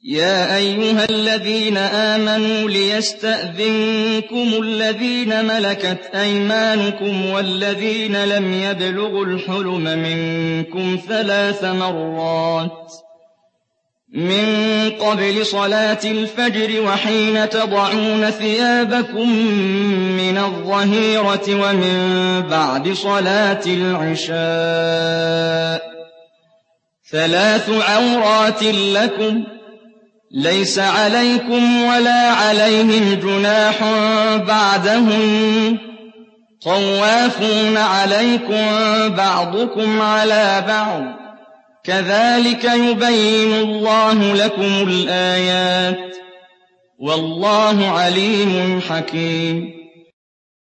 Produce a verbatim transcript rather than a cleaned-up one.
يَا أَيُّهَا الَّذِينَ آمَنُوا لِيَسْتَأْذِنكُمُ الَّذِينَ مَلَكَتْ أَيْمَانُكُمْ وَالَّذِينَ لَمْ يَبْلُغُوا الْحُلُمَ مِنكُمْ ثَلَاثَ مَرَّاتٍ مِّن قَبْلِ صَلَاةِ الْفَجْرِ وَحِينَ تَضَعُونَ ثِيَابَكُم مِّنَ الظَّهِيرَةِ وَمِن بَعْدِ صَلَاةِ الْعِشَاءِ ۚ ثَلَاثُ عَوْرَاتٍ لَّكُمْ ۚ لَيْسَ عَلَيْكُمْ وَلَا عَلَيْهِمْ جُنَاحٌ بَعْدَهُنَّ ۚ طَوَّافُونَ عَلَيْكُم بَعْضُكُمْ عَلَىٰ بَعْضٍ ۚ كَذَٰلِكَ يُبَيِّنُ اللَّهُ لَكُمُ الْآيَاتِ ۗ وَاللَّهُ عَلِيمٌ حَكِيمٌ